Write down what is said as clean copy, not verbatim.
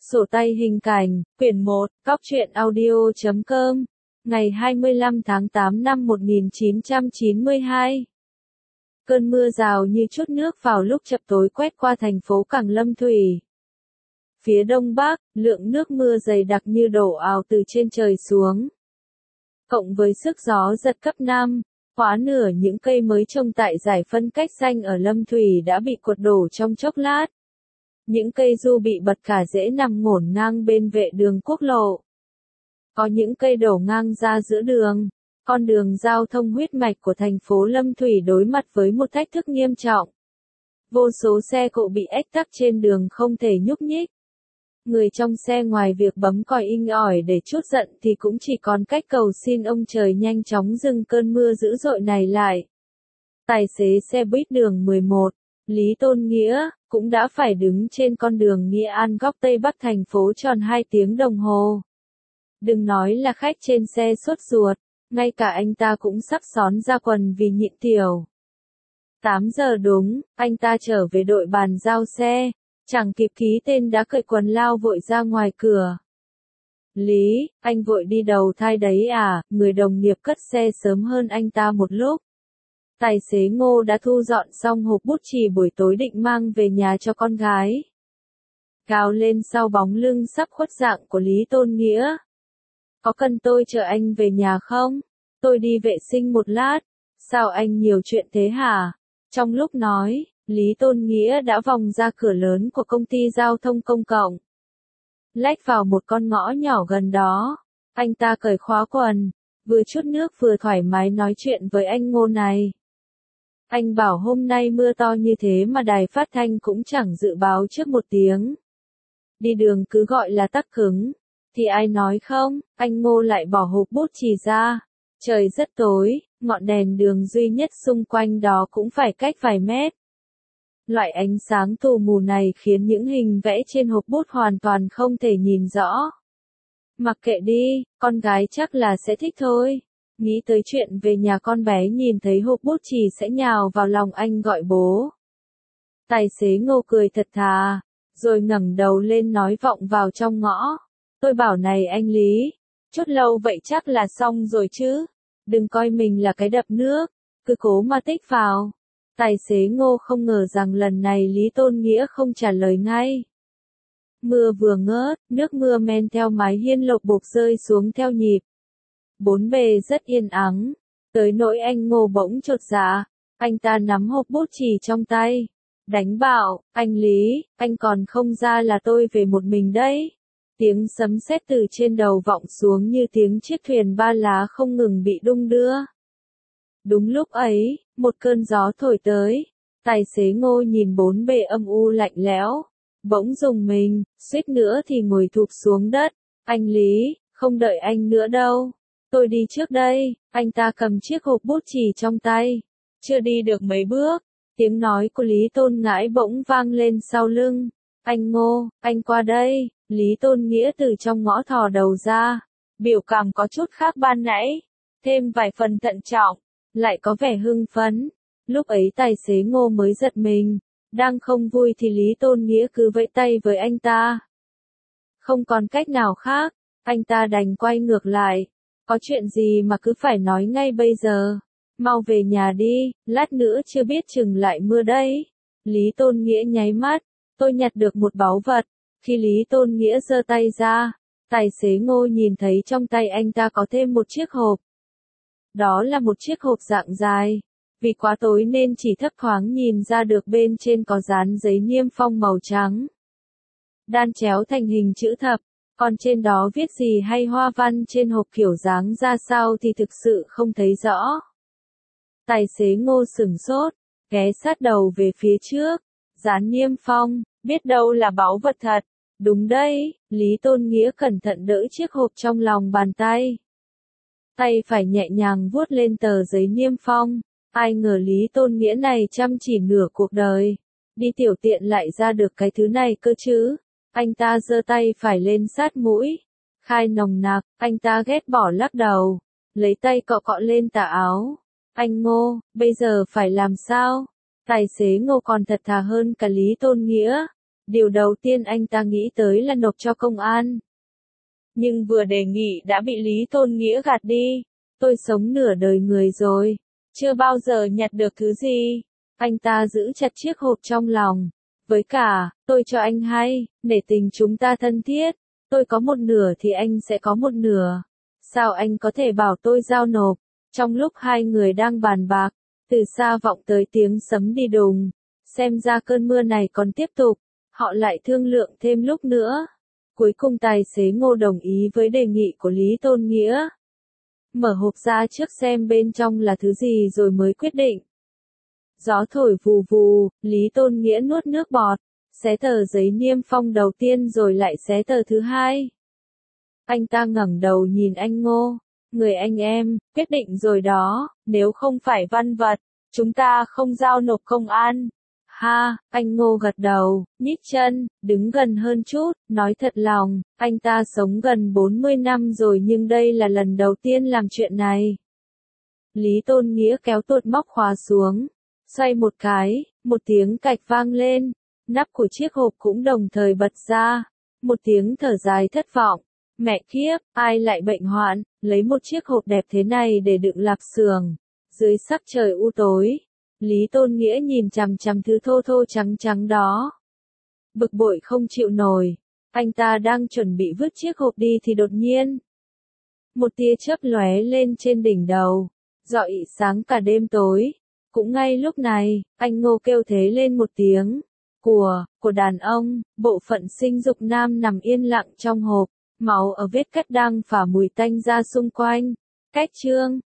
Sổ tay hình cảnh, quyển 1, Cóc truyện audio.com, ngày 25 tháng 8 năm 1992. Cơn mưa rào như chút nước vào lúc chập tối quét qua thành phố Cảng Lâm Thủy. Phía đông bắc, lượng nước mưa dày đặc như đổ ào từ trên trời xuống. Cộng với sức gió giật cấp 5, quá nửa những cây mới trồng tại giải phân cách xanh ở Lâm Thủy đã bị quật đổ trong chốc lát. Những cây du bị bật cả rễ nằm ngổn ngang bên vệ đường quốc lộ. Có những cây đổ ngang ra giữa đường, con đường giao thông huyết mạch của thành phố Lâm Thủy đối mặt với một thách thức nghiêm trọng. Vô số xe cộ bị ách tắc trên đường không thể nhúc nhích. Người trong xe ngoài việc bấm còi inh ỏi để trút giận thì cũng chỉ còn cách cầu xin ông trời nhanh chóng dừng cơn mưa dữ dội này lại. Tài xế xe buýt đường 11, Lý Tôn Nghĩa, cũng đã phải đứng trên con đường Nghĩa An góc Tây Bắc thành phố tròn 2 tiếng đồng hồ. Đừng nói là khách trên xe sốt ruột, ngay cả anh ta cũng sắp xón ra quần vì nhịn tiểu. 8 giờ đúng, anh ta trở về đội bàn giao xe, chẳng kịp ký tên đã cởi quần lao vội ra ngoài cửa. Lý, anh vội đi đầu thai đấy à? Người đồng nghiệp cất xe sớm hơn anh ta một lúc. Tài xế Ngô đã thu dọn xong hộp bút chì buổi tối định mang về nhà cho con gái. Cao lên sau bóng lưng sắp khuất dạng của Lý Tôn Nghĩa. Có cần tôi chở anh về nhà không? Tôi đi vệ sinh một lát. Sao anh nhiều chuyện thế hả? Trong lúc nói, Lý Tôn Nghĩa đã vòng ra cửa lớn của công ty giao thông công cộng. Lách vào một con ngõ nhỏ gần đó. Anh ta cởi khóa quần, vừa trút nước vừa thoải mái nói chuyện với anh Ngô này. Anh bảo hôm nay mưa to như thế mà đài phát thanh cũng chẳng dự báo trước một tiếng. Đi đường cứ gọi là tắc cứng. Thì ai nói không, anh Ngô lại bỏ hộp bút chì ra. Trời rất tối, ngọn đèn đường duy nhất xung quanh đó cũng phải cách vài mét. Loại ánh sáng tù mù này khiến những hình vẽ trên hộp bút hoàn toàn không thể nhìn rõ. Mặc kệ đi, con gái chắc là sẽ thích thôi. Nghĩ tới chuyện về nhà con bé nhìn thấy hộp bút chì sẽ nhào vào lòng anh gọi bố. Tài xế Ngô cười thật thà, rồi ngẩng đầu lên nói vọng vào trong ngõ. Tôi bảo này anh Lý, chốt lâu vậy chắc là xong rồi chứ. Đừng coi mình là cái đập nước, cứ cố mà tích vào. Tài xế Ngô không ngờ rằng lần này Lý Tôn Nghĩa không trả lời ngay. Mưa vừa ngớt, nước mưa men theo mái hiên lộc bục rơi xuống theo nhịp. Bốn bề rất yên ắng, tới nỗi anh Ngô bỗng chột dạ, anh ta nắm hộp bút chì trong tay, đánh bảo, anh Lý, anh còn không ra là tôi về một mình đấy. Tiếng sấm sét từ trên đầu vọng xuống như tiếng chiếc thuyền ba lá không ngừng bị đung đưa. Đúng lúc ấy, một cơn gió thổi tới, tài xế Ngô nhìn bốn bề âm u lạnh lẽo, bỗng rùng mình, suýt nữa thì ngồi thụp xuống đất. Anh Lý, không đợi anh nữa đâu. Tôi đi trước đây. Anh ta cầm chiếc hộp bút chì trong tay. Chưa đi được mấy bước, tiếng nói của Lý Tôn Ngãi bỗng vang lên sau lưng. Anh Ngô, anh qua đây. Lý Tôn Nghĩa từ trong ngõ thò đầu ra. Biểu cảm có chút khác ban nãy. Thêm vài phần thận trọng, lại có vẻ hưng phấn. Lúc ấy tài xế Ngô mới giật mình. Đang không vui thì Lý Tôn Nghĩa cứ vẫy tay với anh ta. Không còn cách nào khác, anh ta đành quay ngược lại. Có chuyện gì mà cứ phải nói ngay bây giờ? Mau về nhà đi, lát nữa chưa biết chừng lại mưa đấy. Lý Tôn Nghĩa nháy mắt, tôi nhặt được một báu vật. Khi Lý Tôn Nghĩa giơ tay ra, tài xế Ngô nhìn thấy trong tay anh ta có thêm một chiếc hộp. Đó là một chiếc hộp dạng dài. Vì quá tối nên chỉ thấp thoáng nhìn ra được bên trên có dán giấy niêm phong màu trắng. Đan chéo thành hình chữ thập. Còn trên đó viết gì hay hoa văn trên hộp kiểu dáng ra sao thì thực sự không thấy rõ. Tài xế Ngô sửng sốt, ghé sát đầu về phía trước, dán niêm phong, biết đâu là báu vật thật. Đúng đấy, Lý Tôn Nghĩa cẩn thận đỡ chiếc hộp trong lòng bàn tay. Tay phải nhẹ nhàng vuốt lên tờ giấy niêm phong, ai ngờ Lý Tôn Nghĩa này chăm chỉ nửa cuộc đời. Đi tiểu tiện lại ra được cái thứ này cơ chứ. Anh ta giơ tay phải lên sát mũi, khai nồng nặc, anh ta ghét bỏ lắc đầu, lấy tay cọ cọ lên tà áo. Anh Ngô, bây giờ phải làm sao? Tài xế Ngô còn thật thà hơn cả Lý Tôn Nghĩa. Điều đầu tiên anh ta nghĩ tới là nộp cho công an. Nhưng vừa đề nghị đã bị Lý Tôn Nghĩa gạt đi. Tôi sống nửa đời người rồi, chưa bao giờ nhặt được thứ gì. Anh ta giữ chặt chiếc hộp trong lòng. Với cả, tôi cho anh hay, nể tình chúng ta thân thiết. Tôi có một nửa thì anh sẽ có một nửa. Sao anh có thể bảo tôi giao nộp? Trong lúc hai người đang bàn bạc, từ xa vọng tới tiếng sấm đi đùng. Xem ra cơn mưa này còn tiếp tục. Họ lại thương lượng thêm lúc nữa. Cuối cùng tài xế Ngô đồng ý với đề nghị của Lý Tôn Nghĩa. Mở hộp ra trước xem bên trong là thứ gì rồi mới quyết định. Gió thổi vù vù, Lý Tôn Nghĩa nuốt nước bọt, xé tờ giấy niêm phong đầu tiên rồi lại xé tờ thứ hai. Anh ta ngẩng đầu nhìn anh Ngô, người anh em, quyết định rồi đó, nếu không phải văn vật, chúng ta không giao nộp công an. Ha, anh Ngô gật đầu, nhích chân, đứng gần hơn chút, nói thật lòng, anh ta sống gần 40 năm rồi nhưng đây là lần đầu tiên làm chuyện này. Lý Tôn Nghĩa kéo tuột móc khóa xuống, xoay một cái, một tiếng cạch vang lên, nắp của chiếc hộp cũng đồng thời bật ra, một tiếng thở dài thất vọng. Mẹ kiếp, ai lại bệnh hoạn, lấy một chiếc hộp đẹp thế này để đựng lạp xưởng. Dưới sắc trời u tối, Lý Tôn Nghĩa nhìn chằm chằm thứ thô thô trắng trắng đó. Bực bội không chịu nổi, anh ta đang chuẩn bị vứt chiếc hộp đi thì đột nhiên. Một tia chớp lóe lên trên đỉnh đầu, rọi sáng cả đêm tối. Cũng ngay lúc này, anh Ngô kêu thế lên một tiếng. Của đàn ông, bộ phận sinh dục nam nằm yên lặng trong hộp. Máu ở vết cắt đang phả mùi tanh ra xung quanh. Cách chương